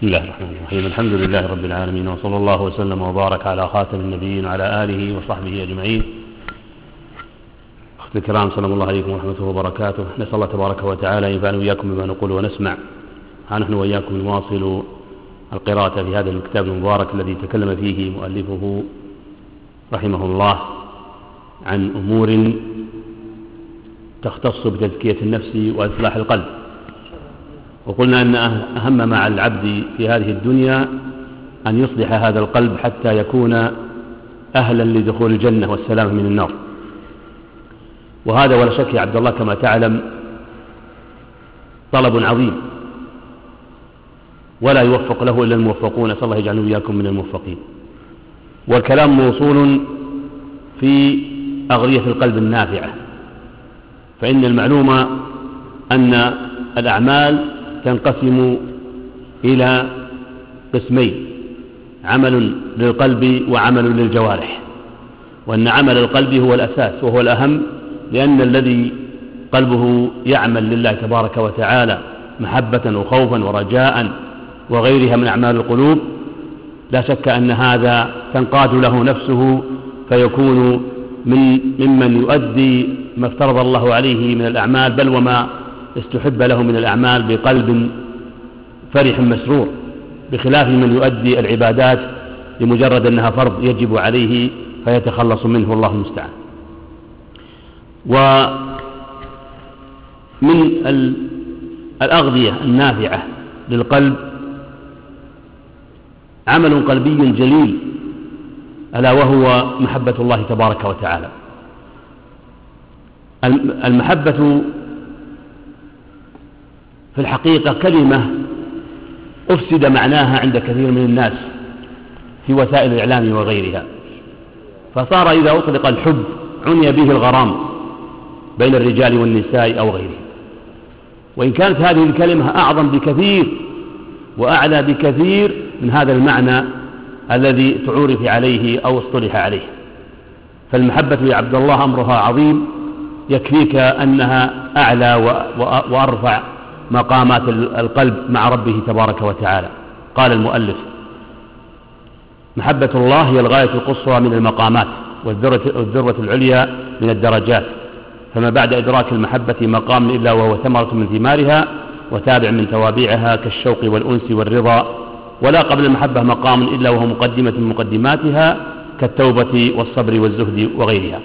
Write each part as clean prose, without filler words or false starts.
بسم الله الرحمن الرحيم. الحمد لله رب العالمين، وصلى الله وسلم وبارك على خاتم النبيين وعلى آله وصحبه أجمعين. أخوتي الكرام، سلام الله عليكم ورحمته وبركاته. نسأل الله تبارك وتعالى أن ينفعنا وإياكم بما نقول ونسمع. نحن وإياكم نواصل القراءة في هذا الكتاب المبارك الذي تكلم فيه مؤلفه رحمه الله عن أمور تختص بتزكية النفس وإصلاح القلب. وقلنا أن أهم ما على العبد في هذه الدنيا أن يصلح هذا القلب حتى يكون أهلا لدخول الجنة والسلام من النار. وهذا ولا شك يا عبد الله كما تعلم طلب عظيم، ولا يوفق له إلا الموفقون. أسأل الله يجعلنا وإياكم من الموفقين. والكلام موصول في أغذية القلب النافعة، فإن المعلومة أن الأعمال تنقسم إلى قسمين: عمل للقلب وعمل للجوارح. وأن عمل القلب هو الأساس وهو الأهم، لأن الذي قلبه يعمل لله تبارك وتعالى محبة وخوفا ورجاء وغيرها من أعمال القلوب، لا شك أن هذا تنقاد له نفسه فيكون ممن يؤدي ما افترض الله عليه من الأعمال، بل وما استحب له من الأعمال بقلب فرح مسرور، بخلاف من يؤدي العبادات لمجرد أنها فرض يجب عليه فيتخلص منه، الله المستعان. ومن الأغذية النافعة للقلب عمل قلبي جليل، ألا وهو محبة الله تبارك وتعالى. المحبة في الحقيقة كلمة أفسد معناها عند كثير من الناس في وسائل الإعلام وغيرها، فصار إذا أطلق الحب عني به الغرام بين الرجال والنساء أو غيره، وإن كانت هذه الكلمة أعظم بكثير وأعلى بكثير من هذا المعنى الذي تعرف عليه أو اصطلح عليه. فالمحبة يا عبد الله أمرها عظيم، يكفيك أنها أعلى وأرفع مقامات القلب مع ربه تبارك وتعالى. قال المؤلف: محبة الله هي الغاية القصوى من المقامات والذروة العليا من الدرجات، فما بعد إدراك المحبة مقام إلا وهو ثمرة من ثمارها وتابع من توابعها كالشوق والأنس والرضا، ولا قبل المحبة مقام إلا وهو مقدمة من مقدماتها كالتوبة والصبر والزهد وغيرها.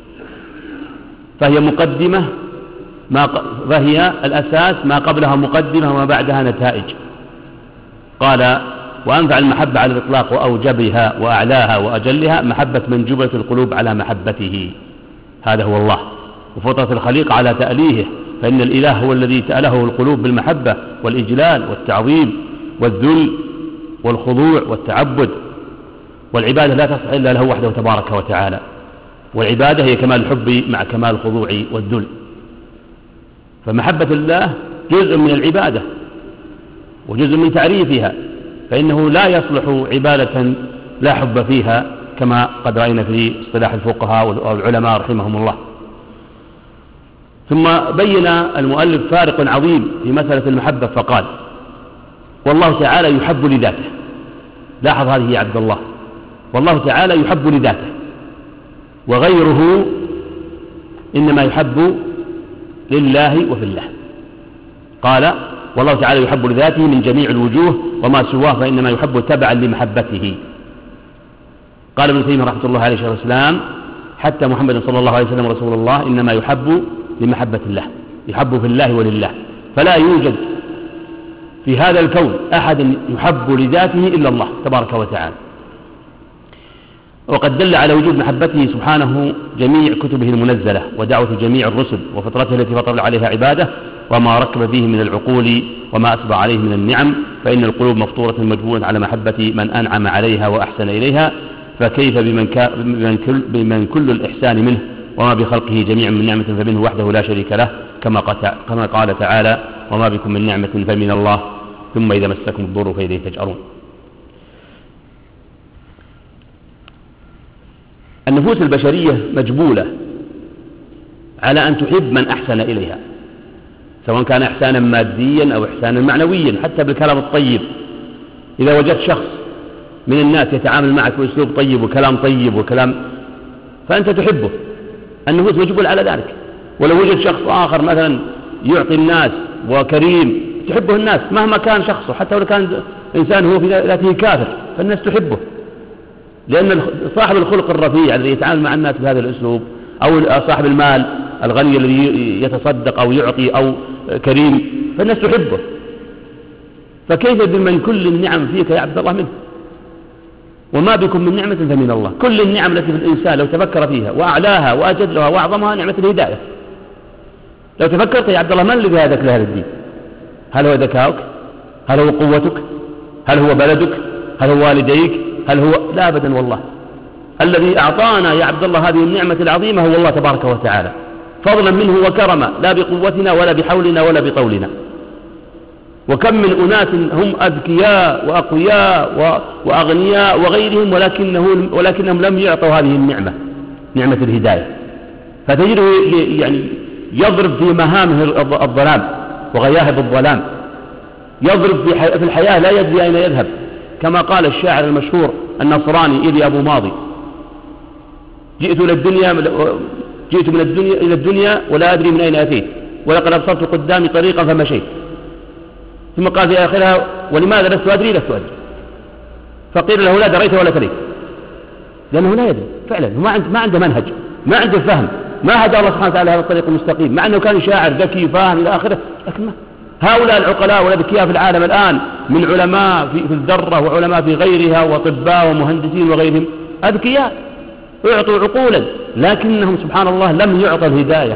فهي مقدمة، فهي الأساس، ما قبلها مقدمة وما بعدها نتائج. قال: وأنفع المحبة على الإطلاق وأوجبها وأعلاها وأجلها محبة من جبلت القلوب على محبته، هذا هو الله، وفطرة الخليق على تأليهه، فإن الإله هو الذي تأله القلوب بالمحبة والإجلال والتعظيم والذل والخضوع والتعبد. والعبادة لا تصح إلا له وحده تبارك وتعالى، والعبادة هي كمال الحب مع كمال الخضوع والذل. فمحبة الله جزء من العبادة وجزء من تعريفها، فإنه لا يصلح عبادة لا حب فيها، كما قد رأينا في اصطلاح الفقهاء والعلماء رحمهم الله. ثم بين المؤلف فارق عظيم في مسألة المحبة فقال: والله تعالى يحب لذاته. لاحظ هذه يا عبد الله، والله تعالى يحب لذاته، وغيره إنما يحب لله وفي الله. قال: والله تعالى يحب لذاته من جميع الوجوه، وما سواه فإنما يحب تبعا لمحبته. قال ابن تيمية رحمة الله عليه الصلاة والسلام: حتى محمد صلى الله عليه وسلم رسول الله إنما يحب لمحبة الله، يحب في الله ولله، فلا يوجد في هذا الكون أحد يحب لذاته إلا الله تبارك وتعالى. وقد دل على وجود محبته سبحانه جميع كتبه المنزلة ودعوة جميع الرسل وفطرته التي فطر عليها عباده، وما ركب فيه من العقول وما أسبع عليه من النعم، فإن القلوب مفطورة مجبولة على محبة من أنعم عليها وأحسن إليها، فكيف بمن كل الإحسان منه وما بخلقه جميع من نعمة فمنه وحده لا شريك له، كما قال تعالى: وما بكم من نعمة فمن الله ثم إذا مسكم الضر فإليه تجأرون. النفوس البشرية مجبولة على أن تحب من أحسن إليها، سواء كان إحسانا ماديا أو إحسانا معنويا، حتى بالكلام الطيب إذا وجدت شخص من الناس يتعامل معك بأسلوب طيب وكلام طيب وكلام، فأنت تحبه، النفوس مجبول على ذلك. ولو وجد شخص آخر مثلا يعطي الناس وكريم، تحبه الناس مهما كان شخصه، حتى لو كان إنسان هو في ذاته كافر، فالناس تحبه، لأن صاحب الخلق الرفيع الذي يتعامل مع الناس بهذا الأسلوب، أو صاحب المال الغني الذي يتصدق أو يعطي أو كريم، فالناس تحبه. فكيف بمن كل النعم فيك يا عبد الله منه؟ وما بكم من نعمة فمن الله. كل النعم التي في الإنسان لو تفكر فيها وأعلاها وأجلها وأعظمها نعمة الهداية. لو تفكرت يا عبد الله، من الذي هداك لهذا الدين؟ هل هو ذكاؤك؟ هل هو قوتك؟ هل هو بلدك؟ هل هو والديك؟ هل هو؟ لا أبدا والله. الذي أعطانا يا عبد الله هذه النعمة العظيمة هو الله تبارك وتعالى، فضلا منه وكرما، لا بقوتنا ولا بحولنا ولا بطولنا. وكم من أناس هم أذكياء وأقوياء وأغنياء وغيرهم، ولكنهم لم يعطوا هذه النعمة، نعمة الهداية. فتجده يعني يضرب في مهامه الظلام وغياهب الظلام، يضرب في الحياة لا يدري أين يذهب، كما قال الشاعر المشهور النصراني إيلي أبو ماضي: جئت من الدنيا إلى الدنيا ولا أدري من أين أتيت، ولقد أبصرت قدامي طريقا فمشيت. ثم قال في آخرها: ولماذا لست أدري. فقيل له: لا دريت ولا تليت، لأنه لا يدري فعلا، ما عنده منهج، ما عنده فهم، ما هدى الله سبحانه وتعالى هذا الطريق المستقيم، مع أنه كان شاعر ذكي فاهم إلى آخره، لكن ما. هؤلاء العقلاء والأذكياء في العالم الآن من علماء في الذرة وعلماء في غيرها وأطباء ومهندسين وغيرهم، أذكياء اعطوا عقولا، لكنهم سبحان الله لم يعطوا الهداية.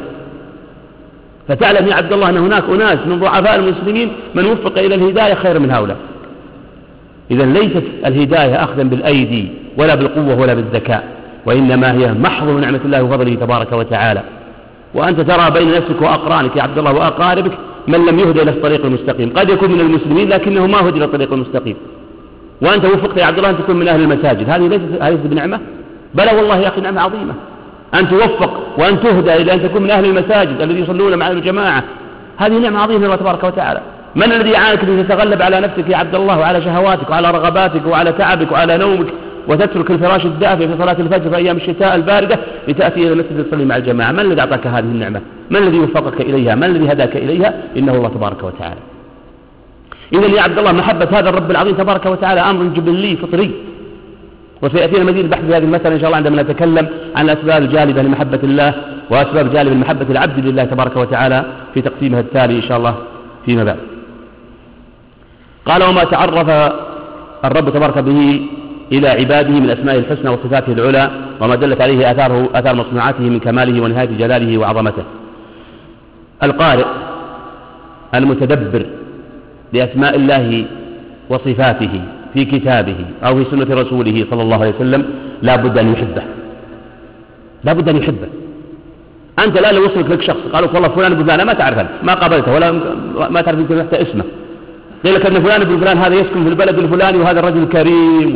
فتعلم يا عبد الله أن هناك أناس من ضعفاء المسلمين من وفق إلى الهداية خير من هؤلاء. إذا ليست الهداية أخذا بالأيدي ولا بالقوة ولا بالذكاء، وإنما هي محض نعمة الله وفضله تبارك وتعالى. وأنت ترى بين نفسك وأقرانك يا عبد الله وأقاربك من لم يهدى إلى الطريق المستقيم، قد يكون من المسلمين لكنه ما هدى إلى الطريق المستقيم، وأنت وفقت يا عبد الله أن تكون من أهل المساجد. هذه ليست بنعمة؟ بلى والله يا أخي نعمة عظيمة، أن توفق وأن تهدى إلى أن تكون من أهل المساجد الذي يصلون مع الجماعة، هذه نعمة عظيمة من الله تبارك وتعالى. من الذي يعانك لتتغلب على نفسك يا عبد الله وعلى شهواتك وعلى رغباتك وعلى تعبك وعلى نومك وتترك الفراش الدافئ في صلاة الفجر في أيام الشتاء الباردة لتأتي إلى المسجد تصلي مع الجماعة؟ من الذي أعطاك هذه النعمة؟ من الذي وفقك إليها؟ من الذي هداك إليها؟ إنه الله تبارك وتعالى. إذن يا عبد الله محبة هذا الرب العظيم تبارك وتعالى أمر جبلي فطري، وسيأتينا مزيد بحث في هذه المسألة إن شاء الله عندما نتكلم عن الأسباب الجالبة لمحبة الله وأسباب جالبة لمحبة العبد لله تبارك وتعالى في تقسيمها التالي إن شاء الله فيما بعد. قال: وما تعرف الرب تبارك به إلى عباده من أسماء الحسنى وصفاته العلى، وما دلت عليه آثار مصنوعاته من كماله ونهاية جلاله وعظمته. القارئ المتدبر لأسماء الله وصفاته في كتابه أو في سنة رسوله صلى الله عليه وسلم لا بد أن يحبه، لا بد أن يحبه. أنت لا لو وصلك لك شخص قالوا والله فلان ابن فلان ما تعرفه، ما قابلته ولا ما تعرف أنت حتى اسمه، قيل لك أن فلان ابن فلان هذا يسكن في البلد الفلاني وهذا الرجل كريم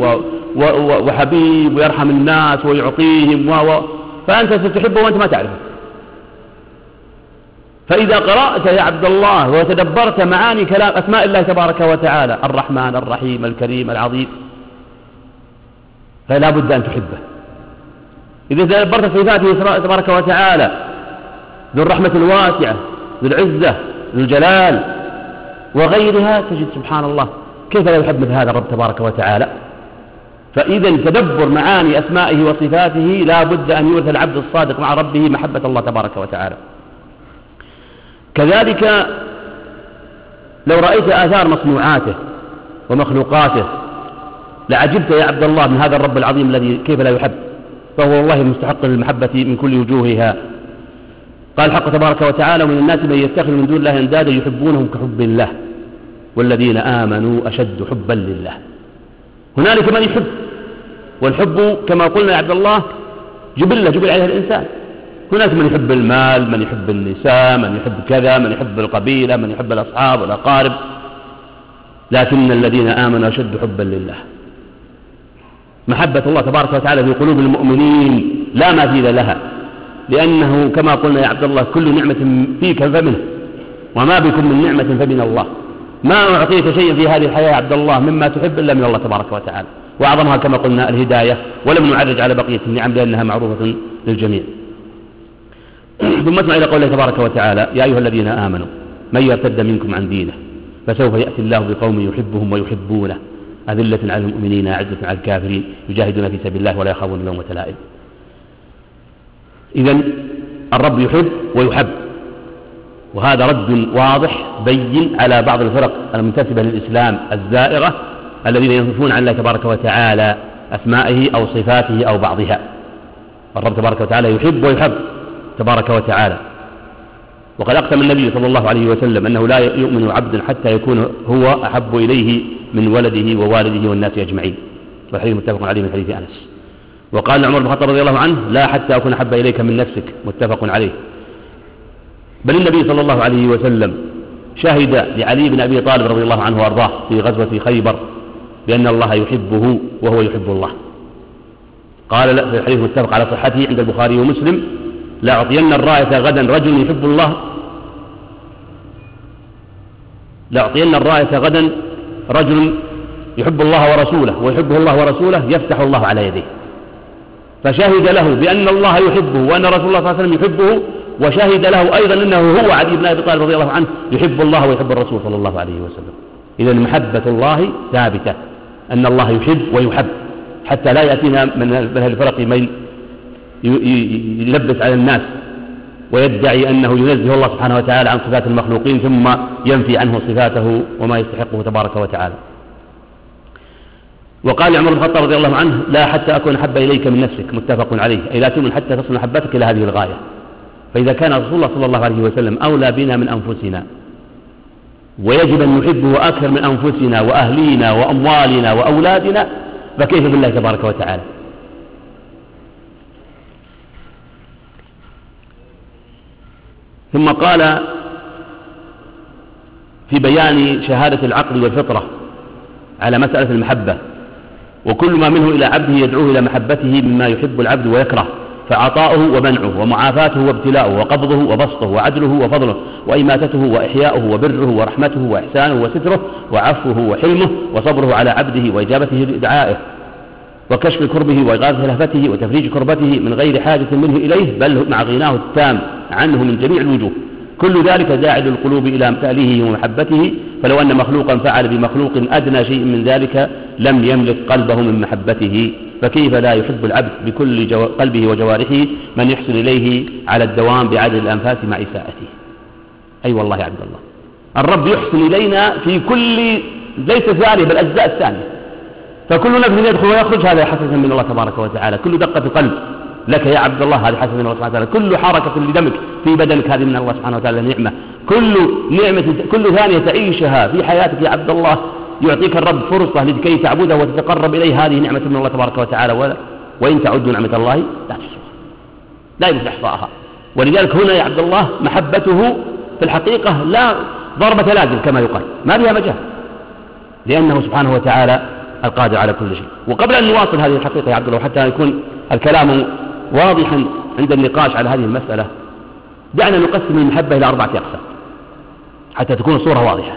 وحبيب ويرحم الناس ويعطيهم فأنت ستحبه وأنت ما تعرفه. فإذا قرأت يا عبد الله وتدبرت معاني كلام أسماء الله تبارك وتعالى الرحمن الرحيم الكريم العظيم، فلا بد أن تحبه. إذا تدبرت صفاته تبارك وتعالى ذو الرحمة الواسعة ذو العزة ذو الجلال وغيرها، تجد سبحان الله كيف لا يحب مثل هذا الرب تبارك وتعالى. فإذا تدبر معاني أسمائه وصفاته لا بد أن يورث العبد الصادق مع ربه محبة الله تبارك وتعالى. كذلك لو رأيت آثار مصنوعاته ومخلوقاته لعجبت يا عبد الله من هذا الرب العظيم الذي كيف لا يحب، فهو والله مستحق للمحبة من كل وجوهها. قال الحق تبارك وتعالى: ومن الناس من يتخذ من دون الله أندادا يحبونهم كحب الله والذين آمنوا أشد حبا لله. هنالك من يحب، والحب كما قلنا يا عبد الله جبل عليها الإنسان. هناك من يحب المال، من يحب النساء، من يحب كذا، من يحب القبيلة، من يحب الأصحاب والأقارب، لكن الذين آمنوا أشد حبا لله. محبة الله تبارك وتعالى في قلوب المؤمنين لا مثيل لها، لأنه كما قلنا يا عبد الله كل نعمة فيك فمنه، وما بكم من نعمة فمن الله. ما أعطيت شيئا في هذه الحياة يا عبد الله مما تحب إلا من الله تبارك وتعالى، وأعظمها كما قلنا الهداية، ولم نعرج على بقية النعم لأنها معروفة للجميع. ثم اسمع إلى قوله تبارك وتعالى: يا أيها الذين آمنوا من يرتد منكم عن دينه فسوف يأتي الله بقوم يحبهم ويحبونه أذلة على المؤمنين أعزة على الكافرين يجاهدون في سبيل الله ولا يخافون لومة لائم. إذن الرب يحب ويحب، وهذا رد واضح بين على بعض الفرق المنتسبة للإسلام الزائغة الذين ينفون عن الله تبارك وتعالى أسمائه أو صفاته أو بعضها. الرب تبارك وتعالى يحب ويحب تبارك وتعالى، وقد أقسم النبي صلى الله عليه وسلم أنه لا يؤمن عبد حتى يكون هو أحب إليه من ولده ووالده والناس أجمعين، والحديث متفق عليه من حديث أنس. وقال عمر بن الخطاب رضي الله عنه: لا حتى أكون أحب إليك من نفسك، متفق عليه. بل النبي صلى الله عليه وسلم شهد لعلي بن أبي طالب رضي الله عنه وأرضاه في غزوة خيبر بأن الله يحبه وهو يحب الله. قال في الحديث متفق على صحته عند البخاري ومسلم: لأعطين الراية غدا رجل يحب الله، لأعطين الراية غدا رجل يحب الله ورسوله ويحبه الله ورسوله يفتح الله على يديه. فشهد له بأن الله يحبه وأن رسول الله صلى الله عليه وسلم يحبه، وشهد له أيضا أنه هو علي بن أبي طالب رضي الله عنه يحب الله ويحب الرسول صلى الله عليه وسلم. إذن محبة الله ثابتة، أن الله يحب ويحب، حتى لا يأتينا من الفرق من يلبس على الناس ويدعي أنه ينزه الله سبحانه وتعالى عن صفات المخلوقين ثم ينفي عنه صفاته وما يستحقه تبارك وتعالى. وقال عمر بن الخطاب رضي الله عنه: لا حتى أكون أحب إليك من نفسك، متفق عليه، أي لا تؤمن حتى تصل محبتك إلى هذه الغاية. فإذا كان رسول الله صلى الله عليه وسلم أولى بنا من أنفسنا، ويجب أن نحبه أكثر من أنفسنا وأهلينا وأموالنا وأولادنا، فكيف بالله تبارك وتعالى؟ ثم قال في بيان شهادة العقل والفطرة على مسألة المحبة: وكل ما منه إلى عبده يدعوه إلى محبته مما يحب العبد ويكره، فعطاؤه ومنعه ومعافاته وابتلاؤه وقبضه وبسطه وعدله وفضله وإماتته وإحياؤه وبره ورحمته وإحسانه وستره وعفوه وحلمه وصبره على عبده وإجابته لدعائه وكشف كربه وإغاثة لهفته وتفريج كربته من غير حاجة منه إليه، بل مع غناه التام عنه من جميع الوجوه. كل ذلك داعي القلوب إلى تأليهه ومحبته، فلو أن مخلوقا فعل بمخلوق أدنى شيء من ذلك لم يملك قلبه من محبته، فكيف لا يحب العبد بكل قلبه وجوارحه من يحصل إليه على الدوام بعدد الأنفاس مع إساءته؟ أي والله يا عبد الله، الرب يحسن إلينا في كل، ليس ثانية بل أجزاء الثانية، فكل نفس يدخل ويخرج هذا حسنة من الله تبارك وتعالى، كل دقة قلب لك يا عبد الله هذه حسنة من الله سبحانه وتعالى، كل حركة لدمك في بدنك هذه من الله سبحانه وتعالى نعمة، كل نعمة، كل ثانية تعيشها في حياتك يا عبد الله يعطيك الرب فرصة لكي تعبده وتتقرب إليه، هذه نعمة من الله تبارك وتعالى، وإن تعدوا نعمة الله لا تحصوها، لا يمكن إحصائها. ولذلك هنا يا عبد الله محبته في الحقيقة لا ضربة لازم كما يقال، ما فيها مجال، لأنه سبحانه وتعالى القادر على كل شيء. وقبل أن نواصل هذه الحقيقة يا عبد الله حتى يكون الكلام واضحا عند النقاش على هذه المسألة، دعنا نقسم المحبة إلى 4 أقسام حتى تكون الصورة واضحة.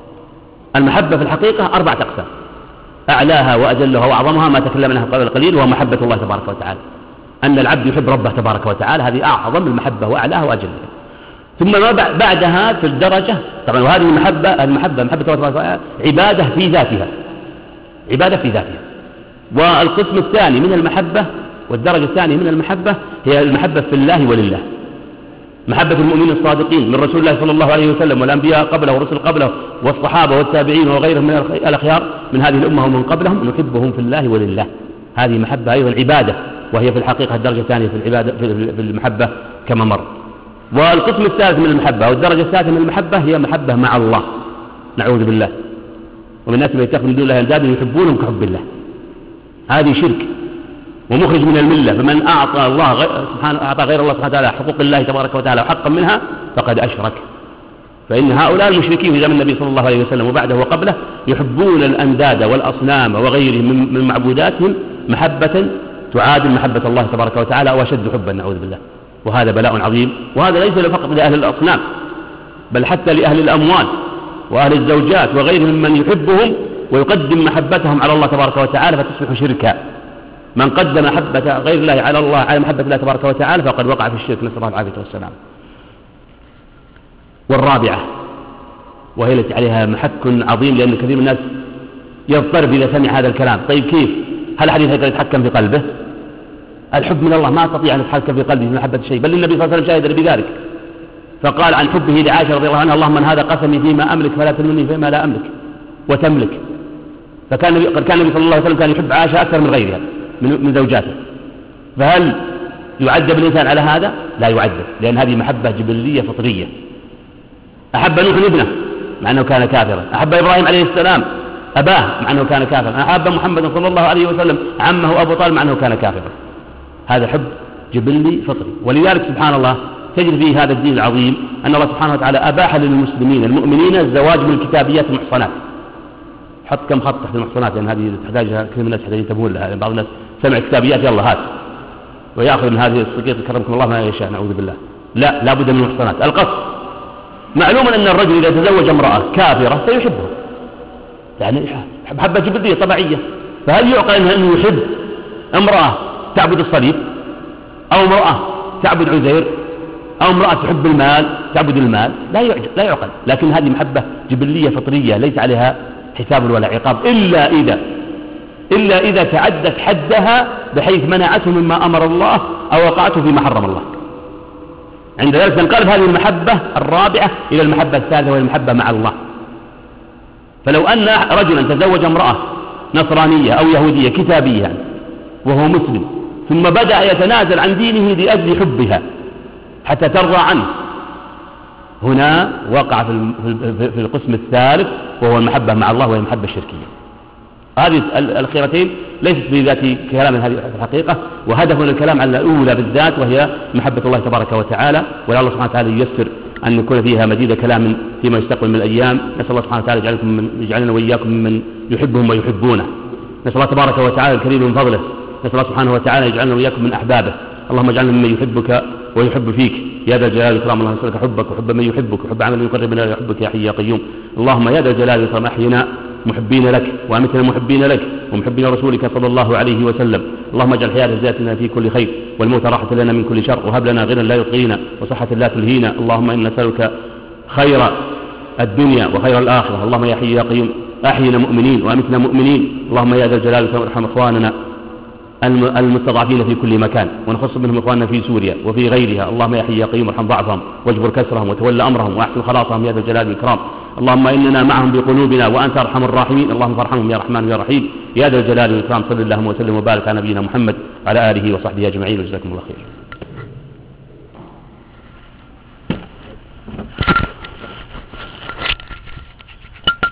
المحبة في الحقيقة 4 أقسام، أعلاها وأجلها وأعظمها ما تكلمناها قبل قليل، وهو محبة الله تبارك وتعالى، أن العبد يحب ربه تبارك وتعالى، هذه أعظم المحبة وأعلاها وأجلها. ثم ما بعدها في الدرجة، طبعا وهذه المحبة محبة الله تبارك وتعالى عبادة في ذاتها، عبادة في ذاتها. والقسم الثاني من المحبة والدرجة الثانية من المحبة هي المحبة في الله ولله، محبة المؤمنين الصادقين من رسول الله صلى الله عليه وسلم والأنبياء قبله والرسل قبله والصحابة والتابعين وغيرهم من الأخيار من هذه الأمة ومن قبلهم، نحبهم في الله ولله، هذه محبة أيضا عبادة، وهي في الحقيقة الدرجة الثانية في العبادة في المحبة كما مر. والقسم الثالث من المحبة والدرجة الثالثة من المحبة هي محبة مع الله، نعوذ بالله، ومن الناس من يتخذ من دون الله أندادا يحبونهم كحب الله، هذه شرك ومخرج من الملة. فمن أعطى الله أعطى غير الله سبحانه وتعالى حقوق الله تبارك وتعالى وحقا منها فقد أشرك. فإن هؤلاء المشركين في زمن النبي صلى الله عليه وسلم وبعده وقبله يحبون الأنداد والأصنام وغيرهم من معبوداتهم محبة تعادل محبة الله تبارك وتعالى وأشد حبا، نعوذ بالله. وهذا بلاء عظيم، وهذا ليس فقط لأهل الأصنام بل حتى لأهل الأموال وأهل الزوجات وغيرهم ممن يحبهم ويقدم محبتهم على الله تبارك وتعالى فتصبح شركا. من قدم محبة غير الله على الله على محبة الله تبارك وتعالى فقد وقع في الشرك، نسأل الله العافية والسلام. والرابعة وهي التي عليها محك عظيم، لأن كثير من الناس يضطرب إذا سمع هذا الكلام. طيب كيف؟ هل الحديث يقدر يتحكم في قلبه؟ الحب من الله ما استطيع أن يتحكم في قلبه من محبة الشيء، بل النبي صلى الله عليه وسلم شاهد بذلك فقال عن حبه لعائشة رضي الله عنها: اللهم من هذا قسمي فيما أملك فلا تلمني فيما لا أملك وتملك. فكان النبي صلى الله عليه وسلم كان يحب عائشة أكثر من غيرها من زوجاته. فهل يعذب الإنسان على هذا؟ لا يعذب، لأن هذه محبة جبلية فطرية. أحب نوح ابنه مع أنه كان كافرا، أحب إبراهيم عليه السلام أباه مع أنه كان كافرا، أحب محمد صلى الله عليه وسلم عمه أبو طالب مع أنه كان كافرا. هذا حب جبلي فطري. ولذلك سبحان الله تجد فيه هذا الدين العظيم أن الله سبحانه وتعالى أباح للمسلمين المؤمنين الزواج من الكتابيات المحصنات. حط كم خط تحت المحصنات، لأن هذه تحتاجها كثير من الناس يحتاج ينتبهون لها، بعض الناس سمع كتابيات يلا هات ويأخذ من هذه السقيط كرمكم الله ما يشاء، نعوذ بالله. لا بد من المحصنات. القصد معلوم أن الرجل إذا تزوج امرأة كافرة سيحبها، يعني محبة جبلية طبيعية. فهل يعقل أنه يحب امرأة تعبد الصليب، أو امرأة تعبد عزير، أو امرأة تحب المال تعبد المال؟ لا يعقل. لكن هذه محبة جبلية فطرية ليس عليها حساب ولا عقاب إلا إذا تعدت حدها بحيث منعته مما أمر الله أو وقعته فيما حرم الله. عند ذلك تنقلب هذه المحبة الرابعة إلى المحبة الثالثة وهي المحبة مع الله. فلو أن رجلا تزوج امرأة نصرانية أو يهودية كتابية وهو مسلم، ثم بدأ يتنازل عن دينه لأجل حبها حتى ترضى عنه، هنا وقع في القسم الثالث وهو المحبة مع الله وهي المحبة الشركية. هذه الأخيرتين ليست بذات كلام هذه الحقيقة، وهدفنا الكلام على الأولى بالذات وهي محبة الله تبارك وتعالى. ولعل الله سبحانه وتعالى ييسر أن يكون فيها مزيد كلام فيما يستقبل من الأيام. نسأل الله سبحانه وتعالى يجعلنا وإياكم ممن يحبهم ويحبونه. نسأل الله تبارك وتعالى الكريم من فضله، نسأل الله سبحانه وتعالى يجعلنا وإياكم من أحبابه. اللهم اجعلنا ممن يحبك ويحب فيك يا ذا الجلال والإكرام. اللهم نسألك حبك وحب من يحبك وحب عمل يقربنا إلى حبك يا حي يا قيوم. اللهم يا ذا الجلال والإكرام أحينا محبين لك وأمتنا محبين لك ومحبين رسولك صلى الله عليه وسلم. اللهم اجعل الحياة زيادة في كل خير والموت راحة لنا من كل شر، وهب لنا غنى لا يطغينا وصحة لا تلهينا. اللهم إنا نسألك خير الدنيا وخير الآخرة. اللهم يا حي يا قيوم أحينا مؤمنين وأمتنا مؤمنين. اللهم يا ذا الجلال والإكرام ارحم إخواننا المستضعفين في كل مكان، ونخص منهم إخواننا في سوريا وفي غيرها. اللهم يا حي يا قيوم ارحم ضعفهم واجبر كسرهم وتولى أمرهم وأحسن خلاصهم يا ذا الجلال والإكرام. اللهم إننا معهم بقلوبنا وأنت أرحم الراحمين. اللهم فارحمهم يا رحمن يا رحيم يا ذا الجلال والإكرام. صلى اللهم وسلم وبارك على نبينا محمد وعلى آله وصحبه أجمعين، وجزاكم الله خير.